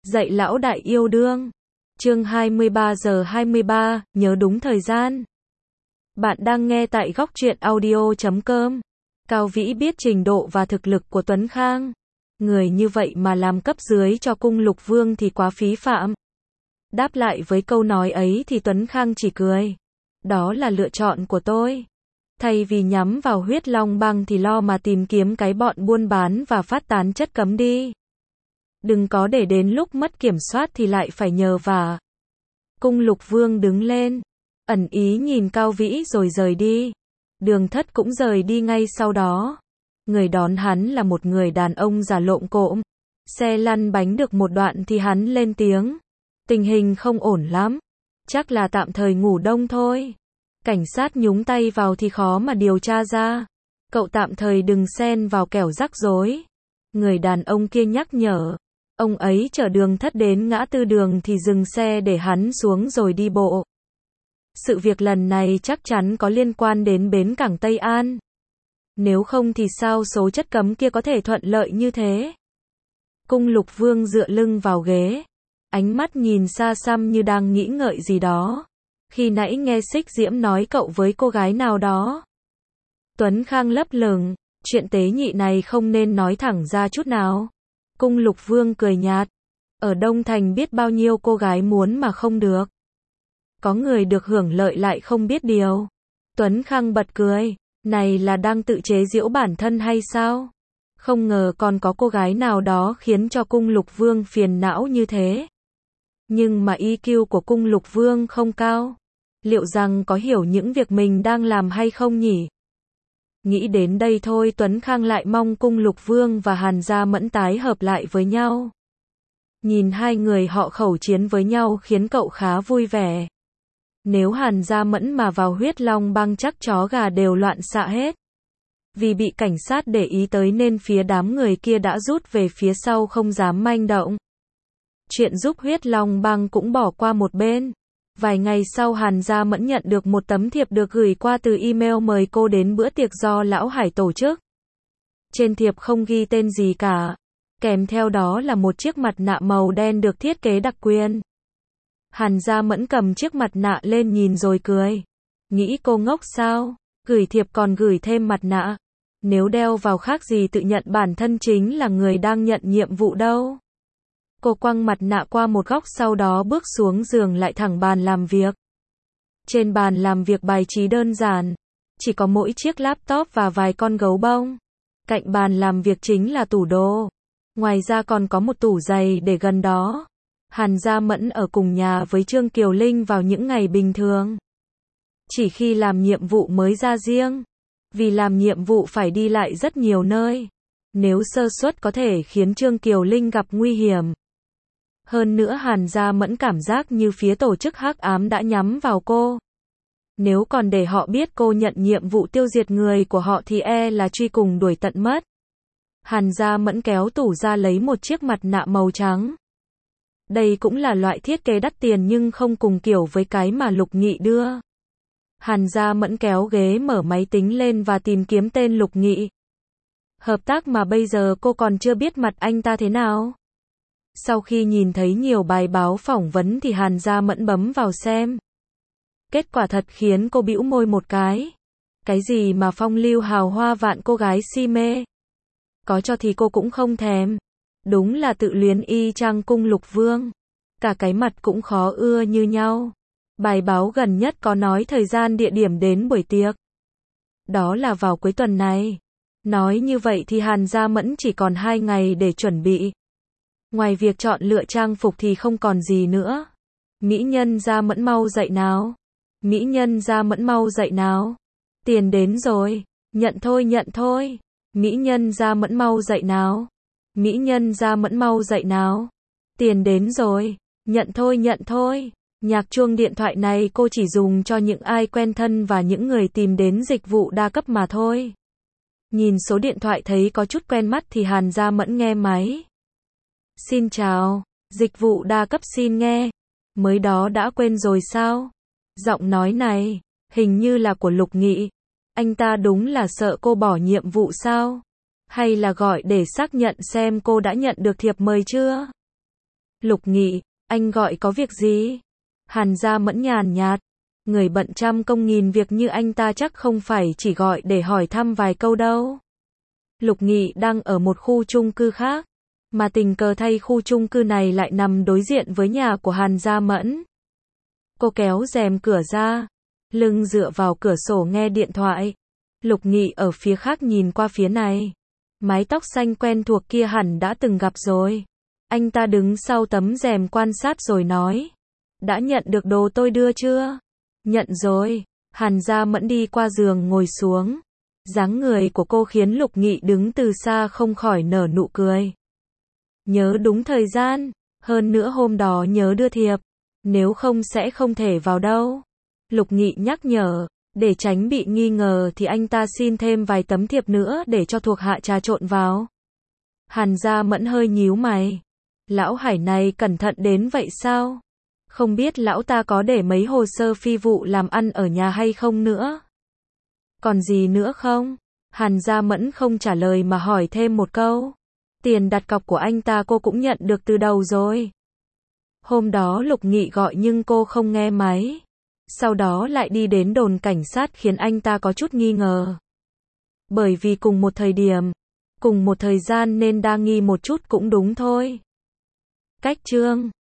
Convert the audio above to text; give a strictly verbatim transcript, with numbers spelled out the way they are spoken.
Dạy lão đại yêu đương. Chương hai mươi ba giờ hai mươi ba, nhớ đúng thời gian. Bạn đang nghe tại góc truyện audio chấm com. Cao Vĩ biết trình độ và thực lực của Tuấn Khang. Người như vậy mà làm cấp dưới cho cung Lục Vương thì quá phí phạm. Đáp lại với câu nói ấy thì Tuấn Khang chỉ cười. Đó là lựa chọn của tôi. Thay vì nhắm vào Huyết Long Bang thì lo mà tìm kiếm cái bọn buôn bán và phát tán chất cấm đi. Đừng có để đến lúc mất kiểm soát thì lại phải nhờ vả. Cung Lục Vương đứng lên, ẩn ý nhìn Cao Vĩ rồi rời đi. Đường Thất cũng rời đi ngay sau đó. Người đón hắn là một người đàn ông già lộm cộm. Xe lăn bánh được một đoạn thì hắn lên tiếng. Tình hình không ổn lắm. Chắc là tạm thời ngủ đông thôi. Cảnh sát nhúng tay vào thì khó mà điều tra ra. Cậu tạm thời đừng xen vào kẻo rắc rối. Người đàn ông kia nhắc nhở. Ông ấy chở Đường Thất đến ngã tư đường thì dừng xe để hắn xuống rồi đi bộ. Sự việc lần này chắc chắn có liên quan đến bến cảng Tây An. Nếu không thì sao số chất cấm kia có thể thuận lợi như thế? Cung Lục Vương dựa lưng vào ghế. Ánh mắt nhìn xa xăm như đang nghĩ ngợi gì đó. Khi nãy nghe Xích Diễm nói cậu với cô gái nào đó. Tuấn Khang lấp lửng. Chuyện tế nhị này không nên nói thẳng ra chút nào. Cung Lục Vương cười nhạt. Ở Đông Thành biết bao nhiêu cô gái muốn mà không được. Có người được hưởng lợi lại không biết điều. Tuấn Khang bật cười. Này là đang tự chế giễu bản thân hay sao? Không ngờ còn có cô gái nào đó khiến cho Cung Lục Vương phiền não như thế. Nhưng mà i kiu của Cung Lục Vương không cao. Liệu rằng có hiểu những việc mình đang làm hay không nhỉ? Nghĩ đến đây thôi Tuấn Khang lại mong Cung Lục Vương và Hàn Gia Mẫn tái hợp lại với nhau. Nhìn hai người họ khẩu chiến với nhau khiến cậu khá vui vẻ. Nếu Hàn Gia Mẫn mà vào Huyết Long Bang chắc chó gà đều loạn xạ hết. Vì bị cảnh sát để ý tới nên phía đám người kia đã rút về phía sau không dám manh động. Chuyện giúp Huyết Long Bang cũng bỏ qua một bên. Vài ngày sau Hàn Gia Mẫn nhận được một tấm thiệp được gửi qua từ email mời cô đến bữa tiệc do Lão Hải tổ chức. Trên thiệp không ghi tên gì cả. Kèm theo đó là một chiếc mặt nạ màu đen được thiết kế đặc quyền. Hàn Gia Mẫn cầm chiếc mặt nạ lên nhìn rồi cười. Nghĩ cô ngốc sao? Gửi thiệp còn gửi thêm mặt nạ. Nếu đeo vào khác gì tự nhận bản thân chính là người đang nhận nhiệm vụ đâu. Cô quăng mặt nạ qua một góc sau đó bước xuống giường lại thẳng bàn làm việc. Trên bàn làm việc bài trí đơn giản. Chỉ có mỗi chiếc laptop và vài con gấu bông. Cạnh bàn làm việc chính là tủ đồ. Ngoài ra còn có một tủ giày để gần đó. Hàn Gia Mẫn ở cùng nhà với Trương Kiều Linh vào những ngày bình thường. Chỉ khi làm nhiệm vụ mới ra riêng. Vì làm nhiệm vụ phải đi lại rất nhiều nơi. Nếu sơ suất có thể khiến Trương Kiều Linh gặp nguy hiểm. Hơn nữa Hàn Gia Mẫn cảm giác như phía tổ chức hắc ám đã nhắm vào cô. Nếu còn để họ biết cô nhận nhiệm vụ tiêu diệt người của họ thì e là truy cùng đuổi tận mất. Hàn Gia Mẫn kéo tủ ra lấy một chiếc mặt nạ màu trắng. Đây cũng là loại thiết kế đắt tiền nhưng không cùng kiểu với cái mà Lục Nghị đưa. Hàn Gia Mẫn kéo ghế mở máy tính lên và tìm kiếm tên Lục Nghị. Hợp tác mà bây giờ cô còn chưa biết mặt anh ta thế nào. Sau khi nhìn thấy nhiều bài báo phỏng vấn thì Hàn Gia Mẫn bấm vào xem. Kết quả thật khiến cô bĩu môi một cái. Cái gì mà phong lưu hào hoa vạn cô gái si mê. Có cho thì cô cũng không thèm. Đúng là tự luyến y chang Cung Lục Vương. Cả cái mặt cũng khó ưa như nhau. Bài báo gần nhất có nói thời gian địa điểm đến buổi tiệc. Đó là vào cuối tuần này. Nói như vậy thì Hàn Gia Mẫn chỉ còn hai ngày để chuẩn bị. Ngoài việc chọn lựa trang phục thì không còn gì nữa. Mỹ nhân Gia Mẫn mau dậy nào. Mỹ nhân Gia Mẫn mau dậy nào. Tiền đến rồi. Nhận thôi nhận thôi. Mỹ nhân Gia Mẫn mau dậy nào. Mỹ nhân Gia Mẫn mau dậy nào. Tiền đến rồi. Nhận thôi nhận thôi. Nhạc chuông điện thoại này cô chỉ dùng cho những ai quen thân và những người tìm đến dịch vụ đa cấp mà thôi. Nhìn số điện thoại thấy có chút quen mắt thì Hàn Gia Mẫn nghe máy. Xin chào, dịch vụ đa cấp xin nghe. Mới đó đã quên rồi sao? Giọng nói này, hình như là của Lục Nghị. Anh ta đúng là sợ cô bỏ nhiệm vụ sao? Hay là gọi để xác nhận xem cô đã nhận được thiệp mời chưa? Lục Nghị, anh gọi có việc gì? Hàn Gia Mẫn nhàn nhạt. Người bận trăm công nghìn việc như anh ta chắc không phải chỉ gọi để hỏi thăm vài câu đâu. Lục Nghị đang ở một khu chung cư khác, mà tình cờ thay khu chung cư này lại nằm đối diện với nhà của Hàn Gia Mẫn. Cô kéo rèm cửa ra, lưng dựa vào cửa sổ nghe điện thoại. Lục Nghị ở phía khác nhìn qua phía này. Mái tóc xanh quen thuộc kia hẳn đã từng gặp rồi. Anh ta đứng sau tấm rèm quan sát rồi nói. Đã nhận được đồ tôi đưa chưa? Nhận rồi. Hàn Gia Mẫn đi qua giường ngồi xuống. Dáng người của cô khiến Lục Nghị đứng từ xa không khỏi nở nụ cười. Nhớ đúng thời gian. Hơn nữa hôm đó nhớ đưa thiệp. Nếu không sẽ không thể vào đâu. Lục Nghị nhắc nhở. Để tránh bị nghi ngờ thì anh ta xin thêm vài tấm thiệp nữa để cho thuộc hạ trà trộn vào. Hàn Gia Mẫn hơi nhíu mày. Lão Hải này cẩn thận đến vậy sao? Không biết lão ta có để mấy hồ sơ phi vụ làm ăn ở nhà hay không nữa? Còn gì nữa không? Hàn Gia Mẫn không trả lời mà hỏi thêm một câu. Tiền đặt cọc của anh ta cô cũng nhận được từ đầu rồi. Hôm đó Lục Nghị gọi nhưng cô không nghe máy. Sau đó lại đi đến đồn cảnh sát khiến anh ta có chút nghi ngờ. Bởi vì cùng một thời điểm, cùng một thời gian nên đa nghi một chút cũng đúng thôi. Cách chương